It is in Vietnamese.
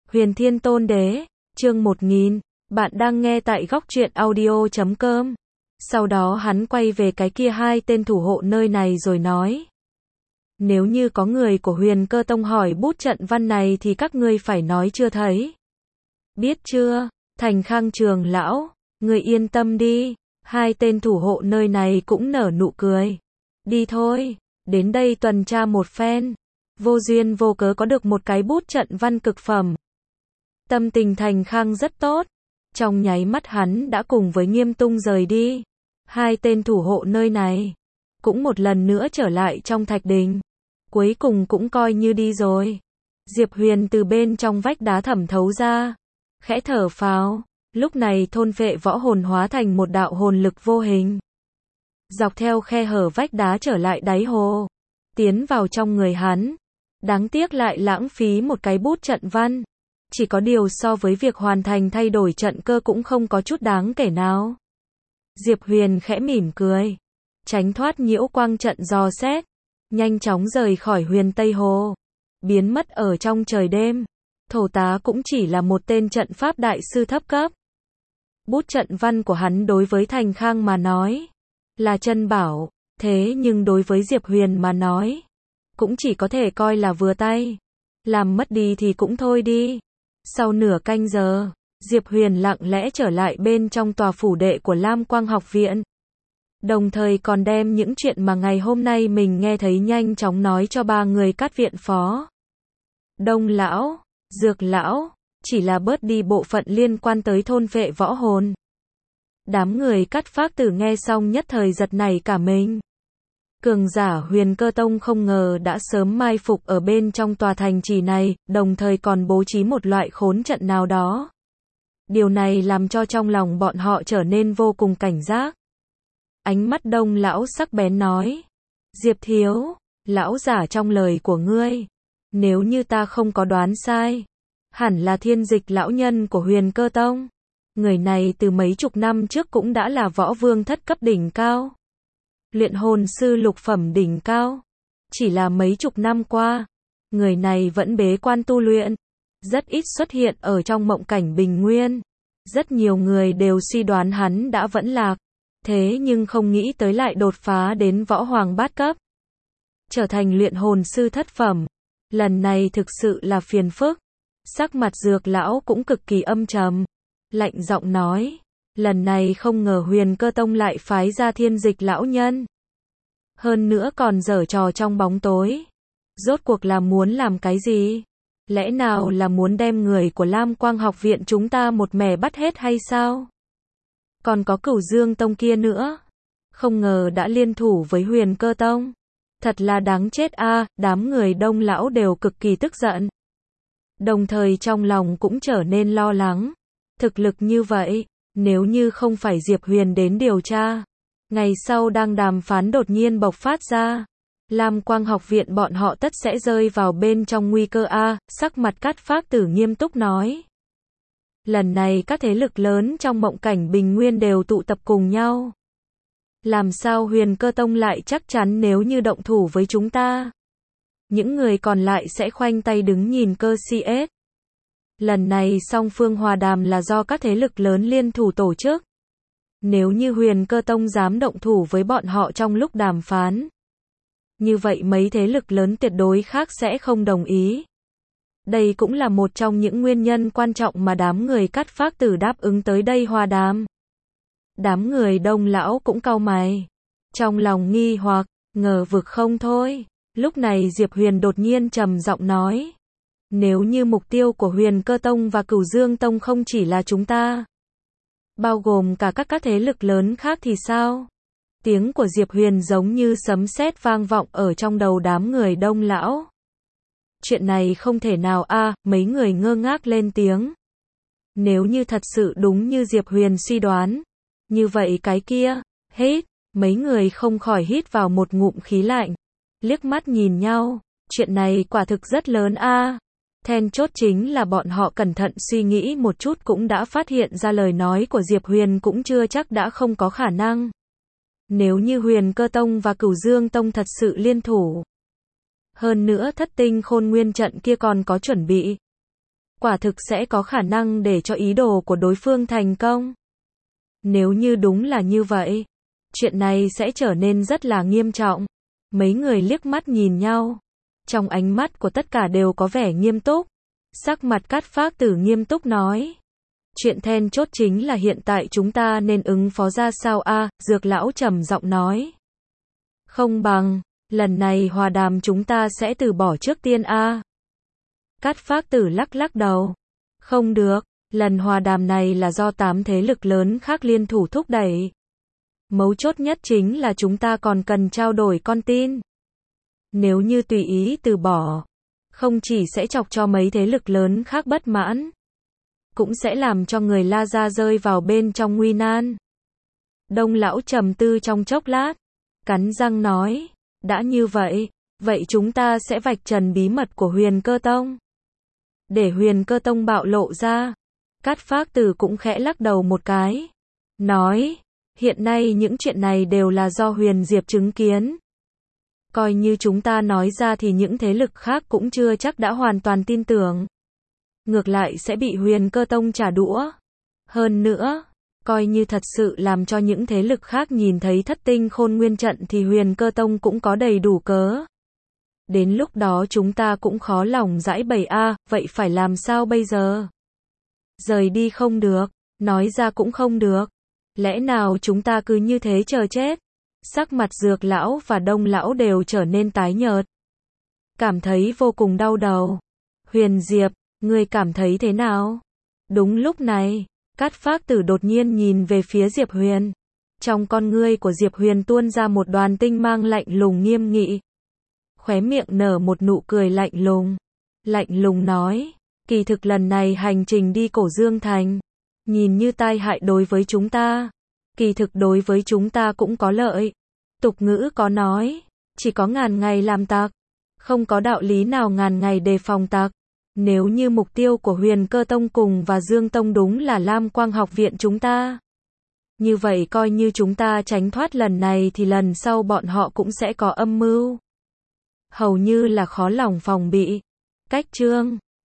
Huyền Thiên Tôn Đế, chương 1000, bạn đang nghe tại góc truyện audio.com. Sau đó hắn quay về cái kia hai tên thủ hộ nơi này rồi nói. Nếu như có người của Huyền Cơ Tông hỏi bút trận văn này thì các ngươi phải nói chưa thấy. Biết chưa, Thành Khang Trường lão, ngươi yên tâm đi, hai tên thủ hộ nơi này cũng nở nụ cười. Đi thôi, đến đây tuần tra một phen. Vô duyên vô cớ có được một cái bút trận văn cực phẩm. Tâm tình Thành Khang rất tốt. Trong nháy mắt hắn đã cùng với Nghiêm Tung rời đi. Hai tên thủ hộ nơi này cũng một lần nữa trở lại trong thạch đình. Cuối cùng cũng coi như đi rồi. Diệp Huyền từ bên trong vách đá thẩm thấu ra, khẽ thở phào. Lúc này thôn vệ võ hồn hóa thành một đạo hồn lực vô hình, dọc theo khe hở vách đá trở lại đáy hồ, tiến vào trong người hắn. Đáng tiếc lại lãng phí một cái bút trận văn. Chỉ có điều so với việc hoàn thành thay đổi trận cơ cũng không có chút đáng kể nào. Diệp Huyền khẽ mỉm cười, tránh thoát nhiễu quang trận dò xét, nhanh chóng rời khỏi Huyền Tây Hồ, biến mất ở trong trời đêm. Thổ tá cũng chỉ là một tên trận pháp đại sư thấp cấp. Bút trận văn của hắn đối với Thành Khang mà nói là chân bảo, thế nhưng đối với Diệp Huyền mà nói cũng chỉ có thể coi là vừa tay. Làm mất đi thì cũng thôi đi. Sau nửa canh giờ, Diệp Huyền lặng lẽ trở lại bên trong tòa phủ đệ của Lam Quang học viện. Đồng thời còn đem những chuyện mà ngày hôm nay mình nghe thấy nhanh chóng nói cho ba người Cát viện phó. Đông lão, Dược lão, chỉ là bớt đi bộ phận liên quan tới thôn vệ võ hồn. Đám người Cát Phác Tử nghe xong nhất thời giật nảy cả mình. Cường giả Huyền Cơ Tông không ngờ đã sớm mai phục ở bên trong tòa thành trì này, đồng thời còn bố trí một loại khốn trận nào đó. Điều này làm cho trong lòng bọn họ trở nên vô cùng cảnh giác. Ánh mắt Đông lão sắc bén nói. Diệp thiếu, lão giả trong lời của ngươi, nếu như ta không có đoán sai, hẳn là Thiên Dịch lão nhân của Huyền Cơ Tông. Người này từ mấy chục năm trước cũng đã là võ vương thất cấp đỉnh cao, luyện hồn sư lục phẩm đỉnh cao. Chỉ là mấy chục năm qua, người này vẫn bế quan tu luyện, rất ít xuất hiện ở trong mộng cảnh bình nguyên. Rất nhiều người đều suy đoán hắn đã vẫn lạc, thế nhưng không nghĩ tới lại đột phá đến võ hoàng bát cấp, trở thành luyện hồn sư thất phẩm. Lần này thực sự là phiền phức. Sắc mặt Dược lão cũng cực kỳ âm trầm, lạnh giọng nói. Lần này không ngờ Huyền Cơ Tông lại phái ra Thiên Dịch lão nhân. Hơn nữa còn giở trò trong bóng tối. Rốt cuộc là muốn làm cái gì? Lẽ nào là muốn đem người của Lam Quang học viện chúng ta một mẻ bắt hết hay sao? Còn có Cửu Dương Tông kia nữa. Không ngờ đã liên thủ với Huyền Cơ Tông. Thật là đáng chết a. Đám người Đông lão đều cực kỳ tức giận. Đồng thời trong lòng cũng trở nên lo lắng. Thực lực như vậy, nếu như không phải Diệp Huyền đến điều tra, ngày sau đang đàm phán đột nhiên bộc phát ra, Lam Quang học viện bọn họ tất sẽ rơi vào bên trong nguy cơ a. Sắc mặt Cát Phác Tử nghiêm túc nói. Lần này các thế lực lớn trong mộng cảnh bình nguyên đều tụ tập cùng nhau. Làm sao Huyền Cơ Tông lại chắc chắn nếu như động thủ với chúng ta, những người còn lại sẽ khoanh tay đứng nhìn cơ CS. Lần này song phương hòa đàm là do các thế lực lớn liên thủ tổ chức. Nếu như Huyền Cơ Tông dám động thủ với bọn họ trong lúc đàm phán, như vậy mấy thế lực lớn tuyệt đối khác sẽ không đồng ý. Đây cũng là một trong những nguyên nhân quan trọng mà đám người Cát Phác Tử đáp ứng tới đây hòa đàm. Đám người Đông lão cũng cau mày, trong lòng nghi hoặc, ngờ vực không thôi. Lúc này Diệp Huyền đột nhiên trầm giọng nói. Nếu như mục tiêu của Huyền Cơ Tông và Cửu Dương Tông không chỉ là chúng ta, bao gồm cả các thế lực lớn khác thì sao? Tiếng của Diệp Huyền giống như sấm sét vang vọng ở trong đầu đám người Đông lão. Chuyện này không thể nào a. Mấy người ngơ ngác lên tiếng. Nếu như thật sự đúng như Diệp Huyền suy đoán, như vậy cái kia, hết. Mấy người không khỏi hít vào một ngụm khí lạnh, liếc mắt nhìn nhau. Chuyện này quả thực rất lớn a. Then chốt chính là bọn họ cẩn thận suy nghĩ một chút cũng đã phát hiện ra lời nói của Diệp Huyền cũng chưa chắc đã không có khả năng. Nếu như Huyền Cơ Tông và Cửu Dương Tông thật sự liên thủ, hơn nữa Thất Tinh Khôn Nguyên trận kia còn có chuẩn bị, quả thực sẽ có khả năng để cho ý đồ của đối phương thành công. Nếu như đúng là như vậy, chuyện này sẽ trở nên rất là nghiêm trọng. Mấy người liếc mắt nhìn nhau. Trong ánh mắt của tất cả đều có vẻ nghiêm túc. Sắc mặt Cát Phác Tử nghiêm túc nói. Chuyện then chốt chính là hiện tại chúng ta nên ứng phó ra sao a? Dược lão trầm giọng nói. Không bằng, lần này hòa đàm chúng ta sẽ từ bỏ trước tiên a. Cát Phác Tử lắc lắc đầu. Không được, lần hòa đàm này là do 8 thế lực lớn khác liên thủ thúc đẩy. Mấu chốt nhất chính là chúng ta còn cần trao đổi con tin. Nếu như tùy ý từ bỏ, không chỉ sẽ chọc cho mấy thế lực lớn khác bất mãn, cũng sẽ làm cho người La Gia rơi vào bên trong nguy nan. Đông lão trầm tư trong chốc lát, cắn răng nói, đã như vậy, vậy chúng ta sẽ vạch trần bí mật của Huyền Cơ Tông. Để Huyền Cơ Tông bạo lộ ra. Cát Phác Tử cũng khẽ lắc đầu một cái, nói, hiện nay những chuyện này đều là do Huyền Diệp chứng kiến. Coi như chúng ta nói ra thì những thế lực khác cũng chưa chắc đã hoàn toàn tin tưởng. Ngược lại sẽ bị Huyền Cơ Tông trả đũa. Hơn nữa, coi như thật sự làm cho những thế lực khác nhìn thấy Thất Tinh Khôn Nguyên trận thì Huyền Cơ Tông cũng có đầy đủ cớ. Đến lúc đó chúng ta cũng khó lòng giải bày a, vậy phải làm sao bây giờ? Rời đi không được, nói ra cũng không được. Lẽ nào chúng ta cứ như thế chờ chết? Sắc mặt Dược lão và Đông lão đều trở nên tái nhợt. Cảm thấy vô cùng đau đầu. Huyền Diệp, ngươi cảm thấy thế nào? Đúng lúc này, Cát Phác Tử đột nhiên nhìn về phía Diệp Huyền. Trong con ngươi của Diệp Huyền tuôn ra một đoàn tinh mang lạnh lùng nghiêm nghị. Khóe miệng nở một nụ cười lạnh lùng. Lạnh lùng nói, kỳ thực lần này hành trình đi Cổ Dương Thành, nhìn như tai hại đối với chúng ta. Kỳ thực đối với chúng ta cũng có lợi. Tục ngữ có nói, chỉ có ngàn ngày làm tặc, không có đạo lý nào ngàn ngày đề phòng tặc. Nếu như mục tiêu của Huyền Cơ Tông cùng và Dương Tông đúng là Lam Quang học viện chúng ta, như vậy coi như chúng ta tránh thoát lần này thì lần sau bọn họ cũng sẽ có âm mưu. Hầu như là khó lòng phòng bị. Cách chương